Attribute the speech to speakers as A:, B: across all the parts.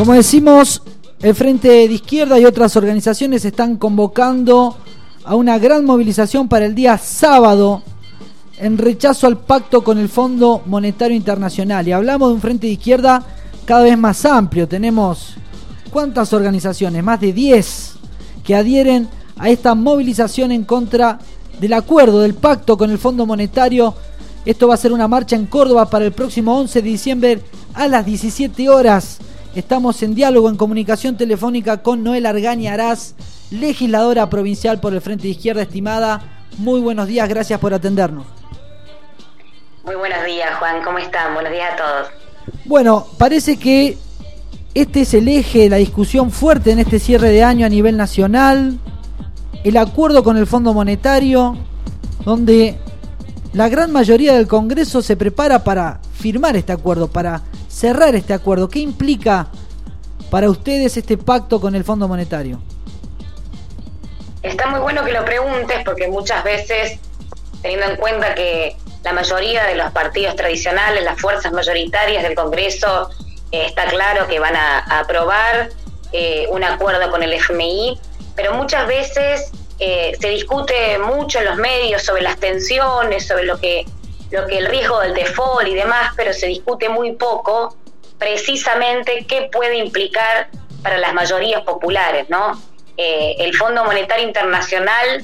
A: Como decimos, el Frente de Izquierda y otras organizaciones están convocando a una gran movilización para el día sábado en rechazo al pacto con el Fondo Monetario Internacional. Y hablamos de un Frente de Izquierda cada vez más amplio. Tenemos, ¿cuántas organizaciones? Más de 10 que adhieren a esta movilización en contra del acuerdo, del pacto con el Fondo Monetario. Esto va a ser una marcha en Córdoba para el próximo 11 de diciembre a las 17 horas. Estamos en diálogo, en comunicación telefónica con Noel Argaña Araz, legisladora provincial por el Frente de Izquierda. Estimada, muy buenos días, gracias por atendernos.
B: Muy buenos días, Juan, ¿cómo están? Buenos días a todos.
A: Bueno, parece que este es el eje de la discusión fuerte en este cierre de año a nivel nacional, el acuerdo con el Fondo Monetario, donde la gran mayoría del Congreso se prepara para firmar este acuerdo, para cerrar este acuerdo. ¿Qué implica para ustedes este pacto con el Fondo Monetario?
B: Está muy bueno que lo preguntes, porque muchas veces, teniendo en cuenta que la mayoría de los partidos tradicionales, las fuerzas mayoritarias del Congreso, está claro que van a aprobar un acuerdo con el FMI, pero muchas veces se discute mucho en los medios sobre las tensiones, sobre lo que el riesgo del default y demás, pero se discute muy poco precisamente qué puede implicar para las mayorías populares, ¿no? El Fondo Monetario Internacional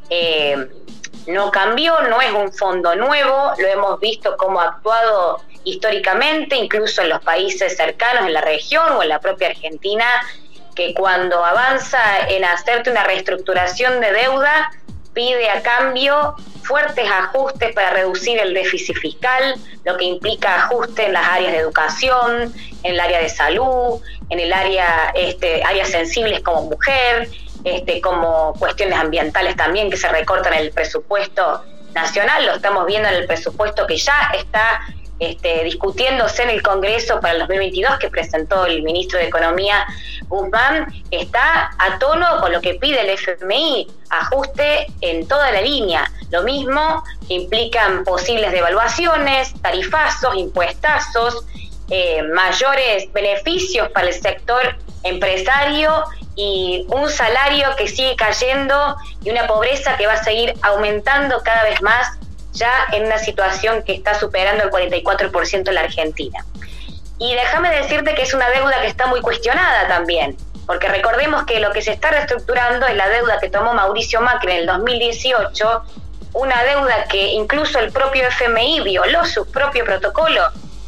B: no cambió, no es un fondo nuevo, lo hemos visto cómo ha actuado históricamente, incluso en los países cercanos, en la región o en la propia Argentina, que cuando avanza en hacerte una reestructuración de deuda, pide a cambio fuertes ajustes para reducir el déficit fiscal, lo que implica ajustes en las áreas de educación, en el área de salud, en el área áreas sensibles como mujer, como cuestiones ambientales también que se recortan en el presupuesto nacional. Lo estamos viendo en el presupuesto que ya está discutiéndose en el Congreso para el 2022, que presentó el ministro de Economía Guzmán. Está a tono con lo que pide el FMI, ajuste en toda la línea. Lo mismo que implican posibles devaluaciones, tarifazos, impuestazos, mayores beneficios para el sector empresario y un salario que sigue cayendo y una pobreza que va a seguir aumentando cada vez más, ya en una situación que está superando el 44% en la Argentina. Y déjame decirte que es una deuda que está muy cuestionada también, porque recordemos que lo que se está reestructurando es la deuda que tomó Mauricio Macri en el 2018, una deuda que incluso el propio FMI violó su propio protocolo,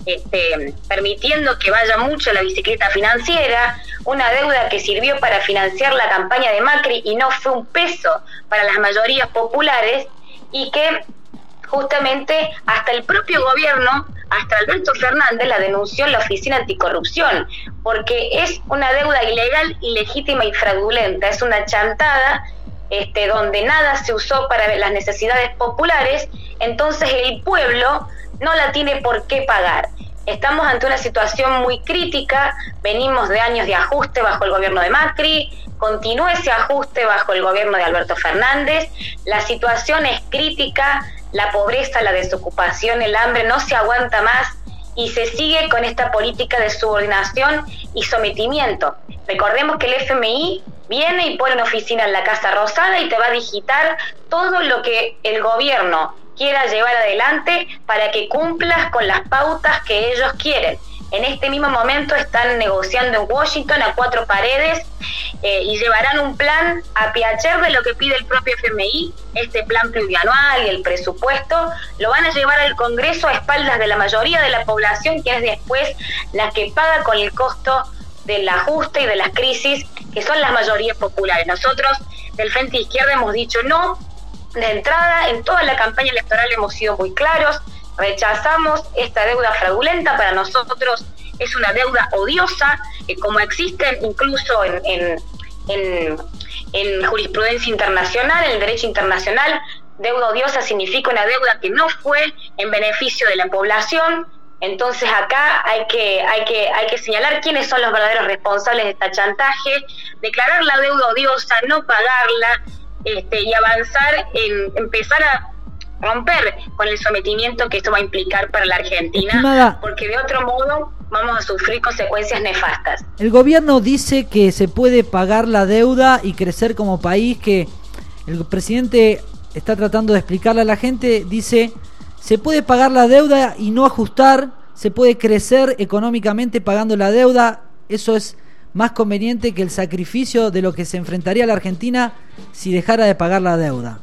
B: permitiendo que vaya mucho la bicicleta financiera, una deuda que sirvió para financiar la campaña de Macri y no fue un peso para las mayorías populares, y que justamente hasta el propio gobierno, hasta Alberto Fernández, la denunció en la Oficina Anticorrupción, porque es una deuda ilegal, ilegítima y fraudulenta, es una chantada donde nada se usó para las necesidades populares, entonces el pueblo no la tiene por qué pagar. Estamos ante una situación muy crítica, venimos de años de ajuste bajo el gobierno de Macri, continúa ese ajuste bajo el gobierno de Alberto Fernández, la situación es crítica, la pobreza, la desocupación, el hambre no se aguanta más y se sigue con esta política de subordinación y sometimiento. Recordemos que el FMI viene y pone una oficina en la Casa Rosada y te va a digitar todo lo que el gobierno quiera llevar adelante para que cumplas con las pautas que ellos quieren. En este mismo momento están negociando en Washington a cuatro paredes y llevarán un plan a piacher de lo que pide el propio FMI, este plan plurianual y el presupuesto, lo van a llevar al Congreso a espaldas de la mayoría de la población, que es después la que paga con el costo del ajuste y de las crisis, que son las mayorías populares. Nosotros del Frente de Izquierda hemos dicho no, de entrada, en toda la campaña electoral hemos sido muy claros, rechazamos esta deuda fraudulenta, para nosotros es una deuda odiosa, como existen incluso en jurisprudencia internacional, en el derecho internacional. Deuda odiosa significa una deuda que no fue en beneficio de la población. Entonces acá hay que señalar quiénes son los verdaderos responsables de este chantaje, declarar la deuda odiosa, no pagarla, y avanzar en empezar a romper con el sometimiento que esto va a implicar para la Argentina,
A: Estimada,
B: porque de otro modo vamos a sufrir consecuencias nefastas.
A: El gobierno dice que se puede pagar la deuda y crecer como país, que el presidente está tratando de explicarle a la gente, dice, se puede pagar la deuda y no ajustar, se puede crecer económicamente pagando la deuda, eso es más conveniente que el sacrificio de lo que se enfrentaría a la Argentina si dejara de pagar la deuda.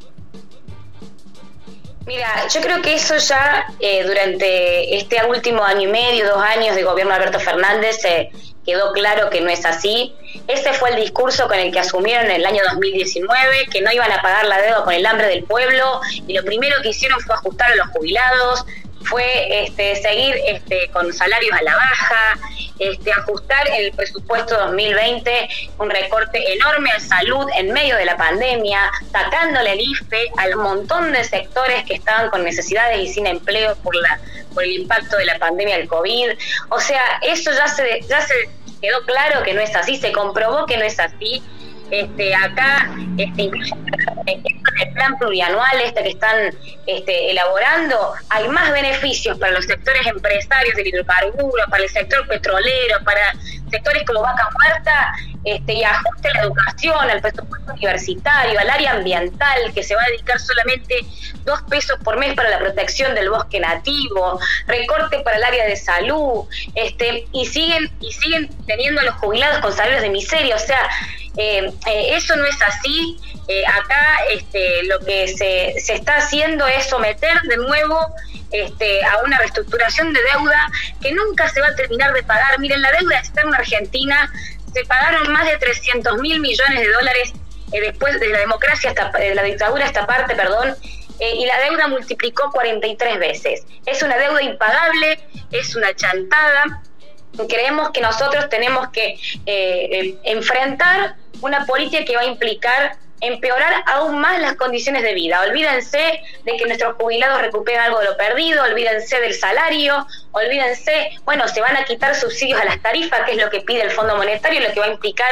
B: Mira, yo creo que eso ya durante este último año y medio, 2 años de gobierno de Alberto Fernández quedó claro que no es así. Ese fue el discurso con el que asumieron en el año 2019, que no iban a pagar la deuda con el hambre del pueblo, y lo primero que hicieron fue ajustar a los jubilados, fue seguir con salarios a la baja, ajustar en el presupuesto 2020 un recorte enorme a salud en medio de la pandemia, sacándole el IFE al montón de sectores que estaban con necesidades y sin empleo por el impacto de la pandemia del COVID. O sea, eso ya se quedó claro que no es así, se comprobó que no es así. Acá incluso en el plan plurianual que están elaborando, hay más beneficios para los sectores empresarios del hidrocarburo, para el sector petrolero, para sectores como Vaca Muerta, y ajuste a la educación, al presupuesto universitario, al área ambiental, que se va a dedicar solamente 2 pesos por mes para la protección del bosque nativo, recorte para el área de salud, y siguen teniendo a los jubilados con salarios de miseria. O sea, eso no es así. Acá lo que se está haciendo es someter de nuevo a una reestructuración de deuda que nunca se va a terminar de pagar. Miren, la deuda externa argentina se pagaron más de 300.000 millones de dólares después de la democracia, de la dictadura esta parte, y la deuda multiplicó 43 veces. Es una deuda impagable, es una chantada. Creemos que nosotros tenemos que enfrentar una política que va a implicar empeorar aún más las condiciones de vida. Olvídense de que nuestros jubilados recuperen algo de lo perdido, olvídense del salario, olvídense, se van a quitar subsidios a las tarifas, que es lo que pide el Fondo Monetario, lo que va a implicar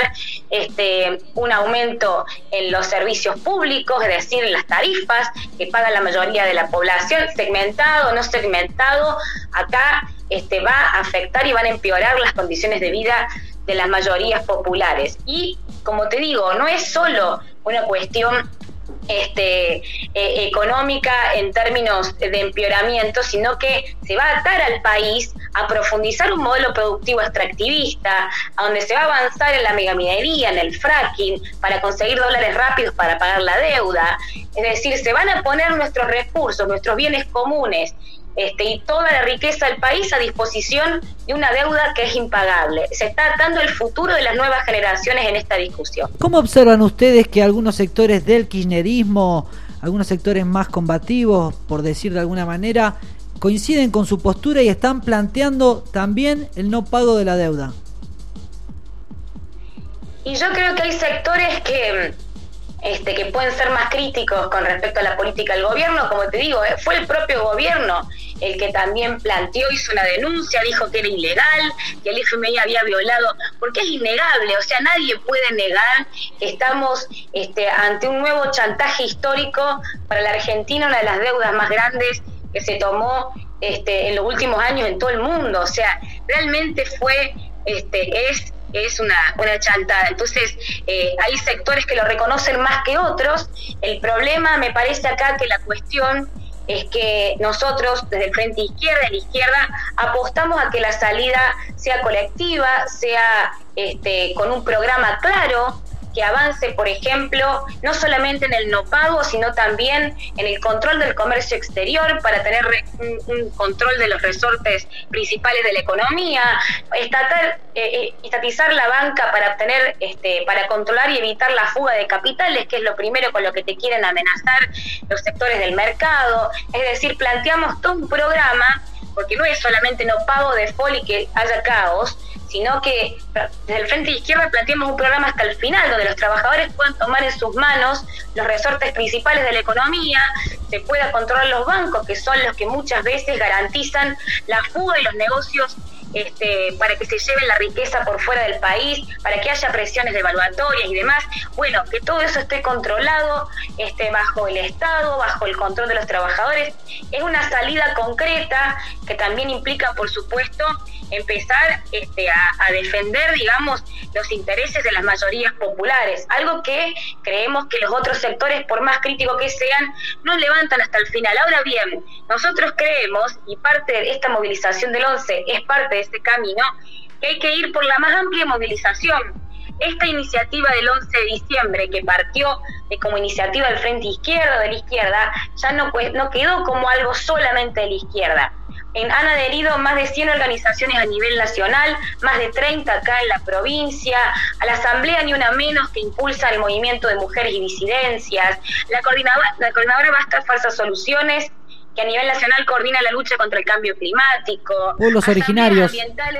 B: un aumento en los servicios públicos, es decir, en las tarifas que paga la mayoría de la población, segmentado o no segmentado. Acá va a afectar y van a empeorar las condiciones de vida de las mayorías populares. Y, como te digo, no es solo una cuestión económica en términos de empeoramiento, sino que se va a atar al país a profundizar un modelo productivo extractivista, a donde se va a avanzar en la megaminería, en el fracking, para conseguir dólares rápidos para pagar la deuda. Es decir, se van a poner nuestros recursos, nuestros bienes comunes, y toda la riqueza del país a disposición de una deuda que es impagable. Se está atando el futuro de las nuevas generaciones en esta discusión.
A: ¿Cómo observan ustedes que algunos sectores del kirchnerismo, algunos sectores más combativos, por decir de alguna manera, coinciden con su postura y están planteando también el no pago de la deuda?
B: Y yo creo que hay sectores que pueden ser más críticos con respecto a la política del gobierno. Como te digo, fue el propio gobierno el que también hizo una denuncia, dijo que era ilegal, que el FMI había violado, porque es innegable. O sea, nadie puede negar que estamos ante un nuevo chantaje histórico para la Argentina, una de las deudas más grandes que se tomó en los últimos años en todo el mundo. O sea, realmente es una chantada. Entonces, hay sectores que lo reconocen más que otros. El problema, me parece acá, que la cuestión es que nosotros, desde el Frente Izquierda, de la izquierda, apostamos a que la salida sea colectiva, sea con un programa claro, que avance, por ejemplo, no solamente en el no pago, sino también en el control del comercio exterior, para tener un control de los resortes principales de la economía, estatizar la banca para obtener, para controlar y evitar la fuga de capitales, que es lo primero con lo que te quieren amenazar los sectores del mercado. Es decir, planteamos todo un programa, porque no es solamente no pago, default y que haya caos, sino que desde el Frente de Izquierda planteamos un programa hasta el final, donde los trabajadores puedan tomar en sus manos los resortes principales de la economía, se pueda controlar los bancos, que son los que muchas veces garantizan la fuga y los negocios para que se lleven la riqueza por fuera del país, para que haya presiones devaluatorias y demás. Bueno, que todo eso esté controlado bajo el Estado, bajo el control de los trabajadores. Es una salida concreta que también implica, por supuesto, empezar a defender, digamos, los intereses de las mayorías populares, algo que creemos que los otros sectores, por más críticos que sean, no levantan hasta el final. Ahora bien, nosotros creemos, y parte de esta movilización del 11 es parte de este camino, que hay que ir por la más amplia movilización. Esta iniciativa del 11 de diciembre, que partió como iniciativa del Frente Izquierda, de la izquierda, ya no quedó como algo solamente de la izquierda. Han adherido más de 100 organizaciones a nivel nacional, más de 30 acá en la provincia, a la Asamblea Ni Una Menos, que impulsa el movimiento de mujeres y disidencias, la coordinadora Basta Falsas Soluciones, que a nivel nacional coordina la lucha contra el cambio climático,
A: pueblos originarios,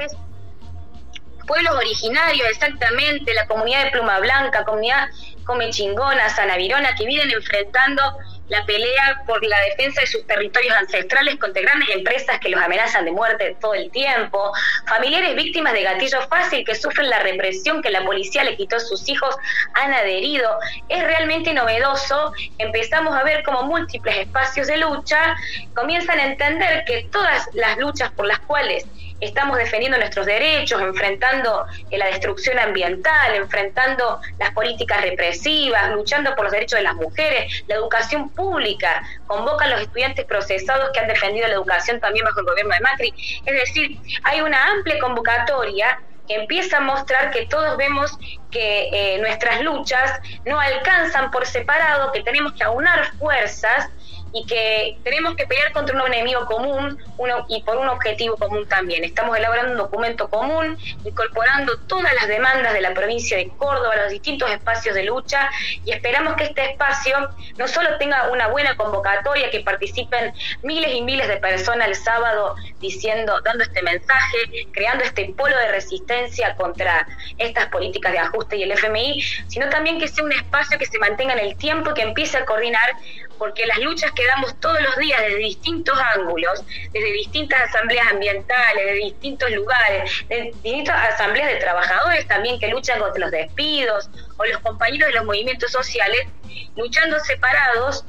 B: pueblos originarios, exactamente, la comunidad de Pluma Blanca, comunidad Come Chingona, Sanavirona, que vienen enfrentando la pelea por la defensa de sus territorios ancestrales contra grandes empresas que los amenazan de muerte todo el tiempo, familiares víctimas de gatillo fácil que sufren la represión que la policía le quitó a sus hijos, han adherido. Es realmente novedoso. Empezamos a ver cómo múltiples espacios de lucha comienzan a entender que todas las luchas por las cuales estamos defendiendo nuestros derechos, enfrentando la destrucción ambiental, enfrentando las políticas represivas, luchando por los derechos de las mujeres, la educación pública, convocan a los estudiantes procesados que han defendido la educación también bajo el gobierno de Macri. Es decir, hay una amplia convocatoria que empieza a mostrar que todos vemos que nuestras luchas no alcanzan por separado, que tenemos que aunar fuerzas y que tenemos que pelear contra un enemigo común y por un objetivo común también. Estamos elaborando un documento común, incorporando todas las demandas de la provincia de Córdoba, los distintos espacios de lucha, y esperamos que este espacio no solo tenga una buena convocatoria, que participen miles y miles de personas el sábado dando este mensaje, creando este polo de resistencia contra estas políticas de ajuste y el FMI, sino también que sea un espacio que se mantenga en el tiempo y que empiece a coordinar, porque las luchas que damos todos los días desde distintos ángulos, desde distintas asambleas ambientales, de distintos lugares, de distintas asambleas de trabajadores también que luchan contra los despidos, o los compañeros de los movimientos sociales, luchando separados,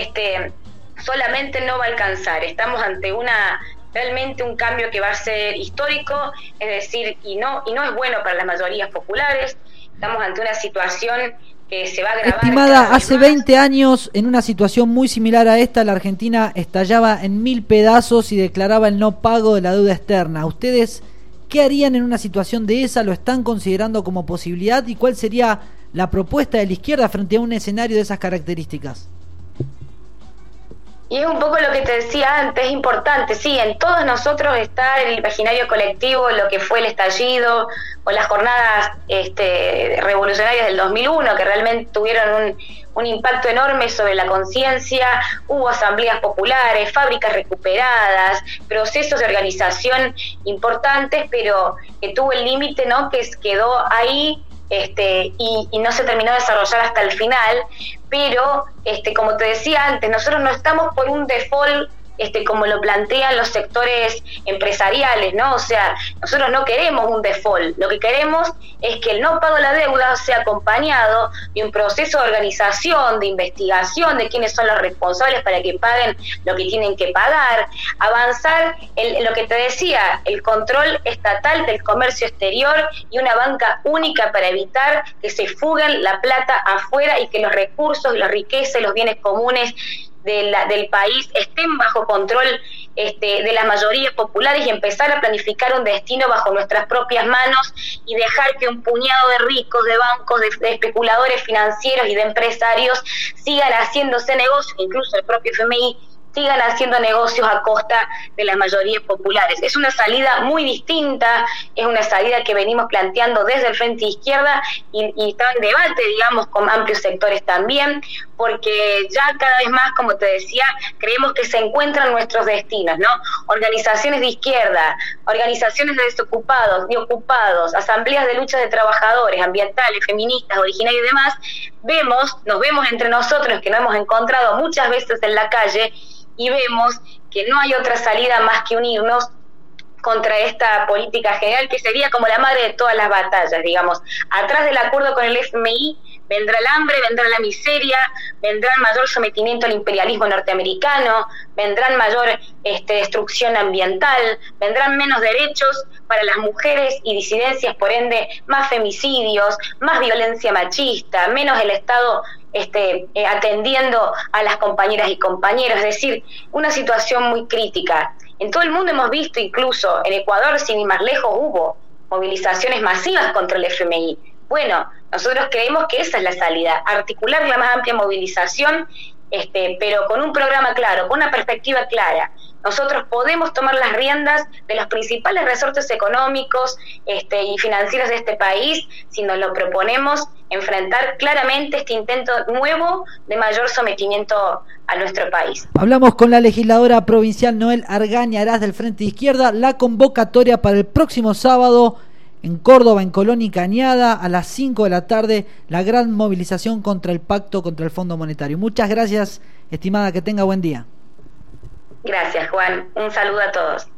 B: solamente no va a alcanzar. Estamos ante realmente un cambio que va a ser histórico, es decir, y no es bueno para las mayorías populares. Estamos ante una situación que se va a agravar.
A: Estimada, hace 20 años, en una situación muy similar a esta, la Argentina estallaba en 1000 pedazos y declaraba el no pago de la deuda externa. ¿Ustedes qué harían en una situación de esa? ¿Lo están considerando como posibilidad? ¿Y cuál sería la propuesta de la izquierda frente a un escenario de esas características?
B: Y es un poco lo que te decía antes, es importante, sí, en todos nosotros está el imaginario colectivo, lo que fue el estallido o las jornadas revolucionarias del 2001, que realmente tuvieron un impacto enorme sobre la conciencia. Hubo asambleas populares, fábricas recuperadas, procesos de organización importantes, pero que tuvo el límite, ¿no?, que quedó ahí. Y no se terminó de desarrollar hasta el final, pero como te decía antes, nosotros no estamos por un default como lo plantean los sectores empresariales, ¿no? O sea, nosotros no queremos un default, lo que queremos es que el no pago de la deuda sea acompañado de un proceso de organización, de investigación de quiénes son los responsables para que paguen lo que tienen que pagar, avanzar en lo que te decía, el control estatal del comercio exterior y una banca única para evitar que se fuguen la plata afuera y que los recursos y la riqueza y los bienes comunes del país estén bajo control de las mayorías populares, y empezar a planificar un destino bajo nuestras propias manos y dejar que un puñado de ricos, de bancos, de especuladores financieros y de empresarios sigan haciéndose negocios, incluso el propio FMI, sigan haciendo negocios a costa de las mayorías populares. Es una salida muy distinta, es una salida que venimos planteando desde el Frente Izquierda y está en debate, digamos, con amplios sectores también, porque ya cada vez más, como te decía, creemos que se encuentran nuestros destinos, ¿no? Organizaciones de izquierda, organizaciones de desocupados, de ocupados, asambleas de lucha de trabajadores, ambientales, feministas, originarios y demás, nos vemos entre nosotros, que nos hemos encontrado muchas veces en la calle, y vemos que no hay otra salida más que unirnos contra esta política general que sería como la madre de todas las batallas, digamos. Atrás del acuerdo con el FMI vendrá el hambre, vendrá la miseria, vendrá el mayor sometimiento al imperialismo norteamericano, vendrán mayor destrucción ambiental, vendrán menos derechos para las mujeres y disidencias, por ende, más femicidios, más violencia machista, menos el Estado atendiendo a las compañeras y compañeros, es decir, una situación muy crítica. En todo el mundo hemos visto, incluso en Ecuador, sin ir más lejos, hubo movilizaciones masivas contra el FMI. Bueno, nosotros creemos que esa es la salida, articular la más amplia movilización, pero con un programa claro, con una perspectiva clara. Nosotros podemos tomar las riendas de los principales resortes económicos y financieros de este país si nos lo proponemos enfrentar claramente este intento nuevo de mayor sometimiento a nuestro país.
A: Hablamos con la legisladora provincial Noel Argaña Arás del Frente de Izquierda. La convocatoria para el próximo sábado en Córdoba, en Colón y Cañada, a las 5 de la tarde, la gran movilización contra el pacto contra el Fondo Monetario. Muchas gracias, estimada, que tenga buen día.
B: Gracias, Juan. Un saludo a todos.